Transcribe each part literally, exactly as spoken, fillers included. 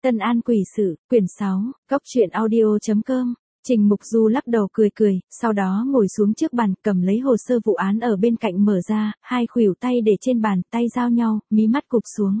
Tân An Quỷ Sự, quyển sáu, Cóc truyện audio chấm com. Trình Mục Du lắc đầu cười cười, sau đó ngồi xuống trước bàn, cầm lấy hồ sơ vụ án ở bên cạnh mở ra, hai khuỷu tay để trên bàn, tay giao nhau, mí mắt cụp xuống.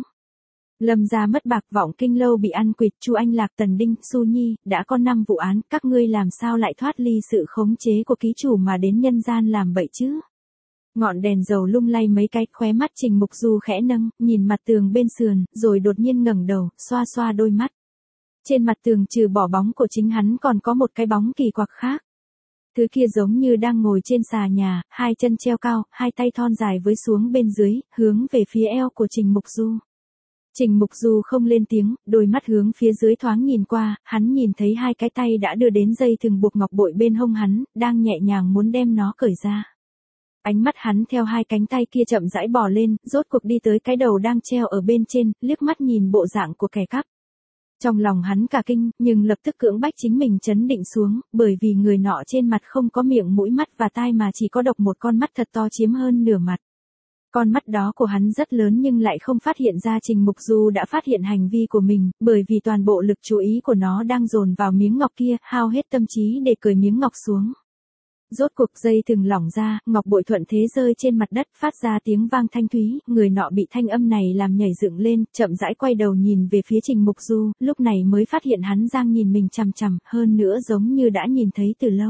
Lâm gia mất bạc, Vọng Kinh lâu bị ăn quỵt, Chu Anh Lạc, Tần Đinh, Su Nhi, đã có năm vụ án, các ngươi làm sao lại thoát ly sự khống chế của ký chủ mà đến nhân gian làm bậy chứ? Ngọn đèn dầu lung lay mấy cái, khóe mắt Trình Mục Du khẽ nâng, nhìn mặt tường bên sườn, rồi đột nhiên ngẩng đầu, xoa xoa đôi mắt. Trên mặt tường trừ bỏ bóng của chính hắn còn có một cái bóng kỳ quặc khác. Thứ kia giống như đang ngồi trên xà nhà, hai chân treo cao, hai tay thon dài với xuống bên dưới, hướng về phía eo của Trình Mục Du. Trình Mục Du không lên tiếng, đôi mắt hướng phía dưới thoáng nhìn qua, hắn nhìn thấy hai cái tay đã đưa đến dây thừng buộc ngọc bội bên hông hắn, đang nhẹ nhàng muốn đem nó cởi ra. Ánh mắt hắn theo hai cánh tay kia chậm rãi bò lên, rốt cuộc đi tới cái đầu đang treo ở bên trên, liếc mắt nhìn bộ dạng của kẻ cắp. Trong lòng hắn cả kinh, nhưng lập tức cưỡng bách chính mình trấn định xuống, bởi vì người nọ trên mặt không có miệng mũi mắt và tai mà chỉ có độc một con mắt thật to chiếm hơn nửa mặt. Con mắt đó của hắn rất lớn nhưng lại không phát hiện ra Trình Mục Du đã phát hiện hành vi của mình, bởi vì toàn bộ lực chú ý của nó đang dồn vào miếng ngọc kia, hao hết tâm trí để cởi miếng ngọc xuống. Rốt cuộc dây thừng lỏng ra, ngọc bội thuận thế rơi trên mặt đất, phát ra tiếng vang thanh thúy, người nọ bị thanh âm này làm nhảy dựng lên, chậm rãi quay đầu nhìn về phía Trình Mục Du, lúc này mới phát hiện hắn đang nhìn mình chằm chằm, hơn nữa giống như đã nhìn thấy từ lâu.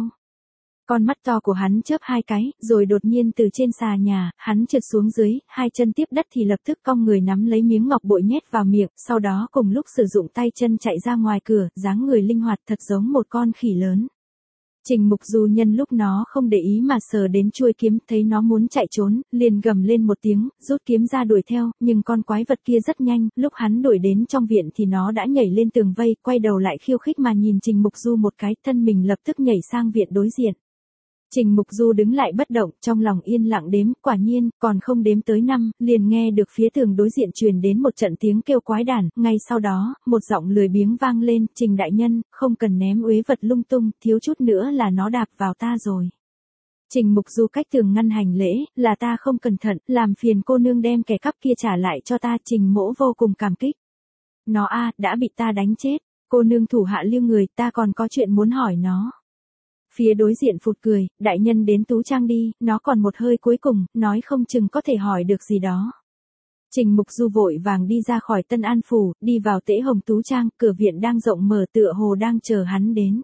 Con mắt to của hắn chớp hai cái, rồi đột nhiên từ trên xà nhà, hắn trượt xuống dưới, hai chân tiếp đất thì lập tức cong người nắm lấy miếng ngọc bội nhét vào miệng, sau đó cùng lúc sử dụng tay chân chạy ra ngoài cửa, dáng người linh hoạt thật giống một con khỉ lớn. Trình Mục Du nhân lúc nó không để ý mà sờ đến chuôi kiếm, thấy nó muốn chạy trốn, liền gầm lên một tiếng, rút kiếm ra đuổi theo, nhưng con quái vật kia rất nhanh, lúc hắn đuổi đến trong viện thì nó đã nhảy lên tường vây, quay đầu lại khiêu khích mà nhìn Trình Mục Du một cái, thân mình lập tức nhảy sang viện đối diện. Trình Mục Du đứng lại bất động, trong lòng yên lặng đếm, quả nhiên, còn không đếm tới năm, liền nghe được phía tường đối diện truyền đến một trận tiếng kêu quái đản, ngay sau đó, một giọng lười biếng vang lên, Trình đại nhân, không cần ném uế vật lung tung, thiếu chút nữa là nó đạp vào ta rồi. Trình Mục Du cách tường ngăn hành lễ, là ta không cẩn thận, làm phiền cô nương đem kẻ cắp kia trả lại cho ta, Trình mỗ vô cùng cảm kích. Nó a, đã bị ta đánh chết, cô nương thủ hạ lưu người, ta còn có chuyện muốn hỏi nó. Phía đối diện phụt cười, đại nhân đến Tú Trang đi, nó còn một hơi cuối cùng, nói không chừng có thể hỏi được gì đó. Trình Mục Du vội vàng đi ra khỏi Tân An Phủ, đi vào Tễ Hồng Tú Trang, cửa viện đang rộng mở tựa hồ đang chờ hắn đến.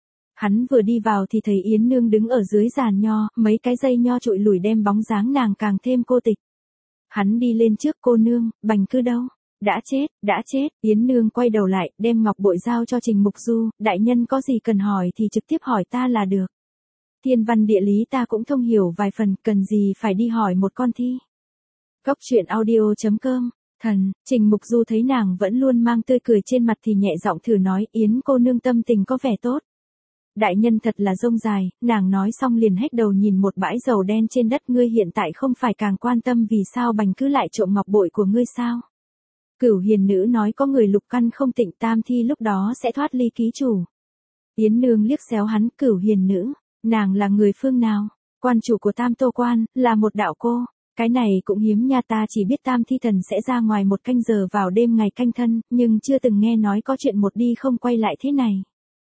Hắn vừa đi vào thì thấy Yến Nương đứng ở dưới giàn nho, mấy cái dây nho trụi lủi đem bóng dáng nàng càng thêm cô tịch. Hắn đi lên trước, cô nương, Bành Cư đâu? Đã chết, đã chết, Yến Nương quay đầu lại, đem ngọc bội giao cho Trình Mục Du, đại nhân có gì cần hỏi thì trực tiếp hỏi ta là được. Thiên văn địa lý ta cũng thông hiểu vài phần, cần gì phải đi hỏi một con thi. Cóc truyện audio chấm com, thần, Trình Mục Du thấy nàng vẫn luôn mang tươi cười trên mặt thì nhẹ giọng thử nói, Yến cô nương tâm tình có vẻ tốt. Đại nhân thật là rông dài, nàng nói xong liền hét đầu nhìn một bãi dầu đen trên đất, ngươi hiện tại không phải càng quan tâm vì sao Bành Cứ lại trộm ngọc bội của ngươi sao? Cửu hiền nữ nói có người lục căn không tịnh, tam thi lúc đó sẽ thoát ly ký chủ. Yến Nương liếc xéo hắn, Cửu hiền nữ, nàng là người phương nào? Quan chủ của Tam Tô Quan, là một đạo cô. Cái này cũng hiếm nha, ta chỉ biết tam thi thần sẽ ra ngoài một canh giờ vào đêm ngày canh thân, nhưng chưa từng nghe nói có chuyện một đi không quay lại thế này.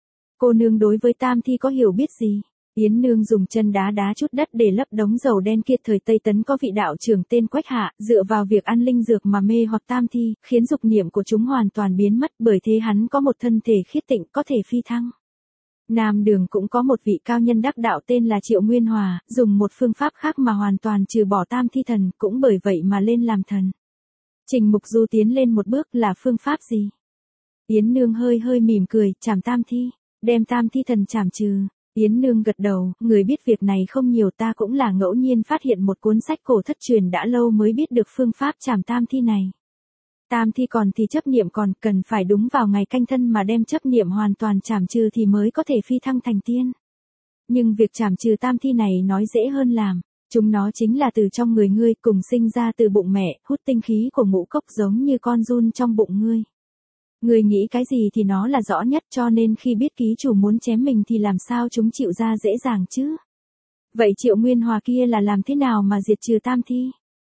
Cô nương đối với tam thi có hiểu biết gì? Yến Nương dùng chân đá đá chút đất để lấp đống dầu đen kia. Thời Tây Tấn có vị đạo trưởng tên Quách Hạ, dựa vào việc ăn linh dược mà mê hoặc tam thi, khiến dục niệm của chúng hoàn toàn biến mất, bởi thế hắn có một thân thể khiết tịnh, có thể phi thăng. Nam Đường cũng có một vị cao nhân đắc đạo tên là Triệu Nguyên Hòa, dùng một phương pháp khác mà hoàn toàn trừ bỏ tam thi thần, cũng bởi vậy mà lên làm thần. Trình Mục Du tiến lên một bước, là phương pháp gì? Yến Nương hơi hơi mỉm cười, trảm tam thi, đem tam thi thần trảm trừ. Yến Nương gật đầu, người biết việc này không nhiều, ta cũng là ngẫu nhiên phát hiện một cuốn sách cổ thất truyền đã lâu mới biết được phương pháp trảm tam thi này. Tam thi còn thì chấp niệm còn, cần phải đúng vào ngày canh thân mà đem chấp niệm hoàn toàn trảm trừ thì mới có thể phi thăng thành tiên. Nhưng việc trảm trừ tam thi này nói dễ hơn làm, chúng nó chính là từ trong người ngươi, cùng sinh ra từ bụng mẹ, hút tinh khí của ngũ cốc giống như con giun trong bụng ngươi. Người nghĩ cái gì thì nó là rõ nhất, cho nên khi biết ký chủ muốn chém mình thì làm sao chúng chịu ra dễ dàng chứ? Vậy Triệu Nguyên Hòa kia là làm thế nào mà diệt trừ tam thi?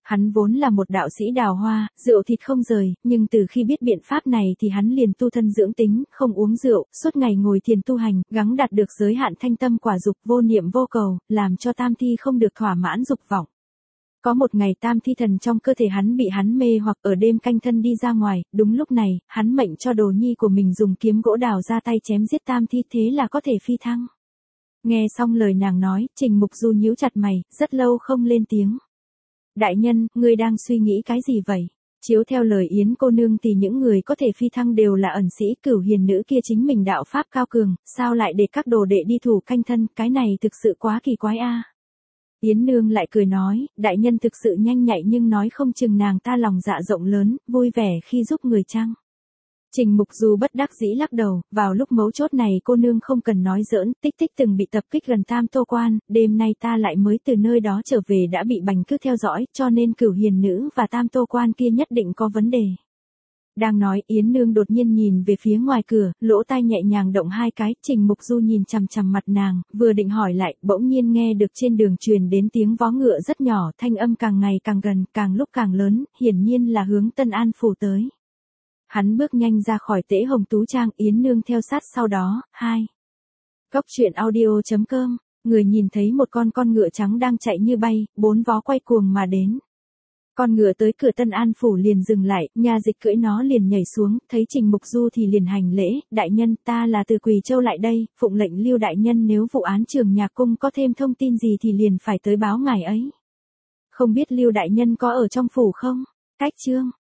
Hắn vốn là một đạo sĩ đào hoa, rượu thịt không rời, nhưng từ khi biết biện pháp này thì hắn liền tu thân dưỡng tính, không uống rượu, suốt ngày ngồi thiền tu hành, gắng đạt được giới hạn thanh tâm quả dục vô niệm vô cầu, làm cho tam thi không được thỏa mãn dục vọng. Có một ngày tam thi thần trong cơ thể hắn bị hắn mê hoặc ở đêm canh thân đi ra ngoài, đúng lúc này, hắn mệnh cho đồ nhi của mình dùng kiếm gỗ đào ra tay chém giết tam thi thế là có thể phi thăng. Nghe xong lời nàng nói, Trình Mục Du nhíu chặt mày, rất lâu không lên tiếng. Đại nhân, ngươi đang suy nghĩ cái gì vậy? Chiếu theo lời Yến cô nương thì những người có thể phi thăng đều là ẩn sĩ, Cửu hiền nữ kia chính mình đạo pháp cao cường, sao lại để các đồ đệ đi thủ canh thân, cái này thực sự quá kỳ quái a. Yến nương lại cười nói, đại nhân thực sự nhanh nhạy nhưng nói không chừng nàng ta lòng dạ rộng lớn, vui vẻ khi giúp người chăng? Trình Mục Du bất đắc dĩ lắc đầu, vào lúc mấu chốt này cô nương không cần nói giỡn, Tích Tích từng bị tập kích gần Tam Tô Quan, đêm nay ta lại mới từ nơi đó trở về đã bị Bành Cứ theo dõi, cho nên Cửu hiền nữ và Tam Tô Quan kia nhất định có vấn đề. Đang nói, Yến nương đột nhiên nhìn về phía ngoài cửa, lỗ tai nhẹ nhàng động hai cái, Trình Mục Du nhìn chằm chằm mặt nàng, vừa định hỏi lại, bỗng nhiên nghe được trên đường truyền đến tiếng vó ngựa rất nhỏ, thanh âm càng ngày càng gần, càng lúc càng lớn, hiển nhiên là hướng Tân An phủ tới. Hắn bước nhanh ra khỏi Tễ Hồng Tú Trang, Yến nương theo sát sau đó. Hai. Góc truyện audio chấm com, người nhìn thấy một con con ngựa trắng đang chạy như bay, bốn vó quay cuồng mà đến. Con ngựa tới cửa Tân An phủ liền dừng lại, nhà dịch cưỡi nó liền nhảy xuống, thấy Trình Mục Du thì liền hành lễ, đại nhân, ta là từ Quỳ Châu lại đây, phụng lệnh Lưu đại nhân nếu vụ án Trường Nhạc cung có thêm thông tin gì thì liền phải tới báo ngài ấy. Không biết Lưu đại nhân có ở trong phủ không? Cách chương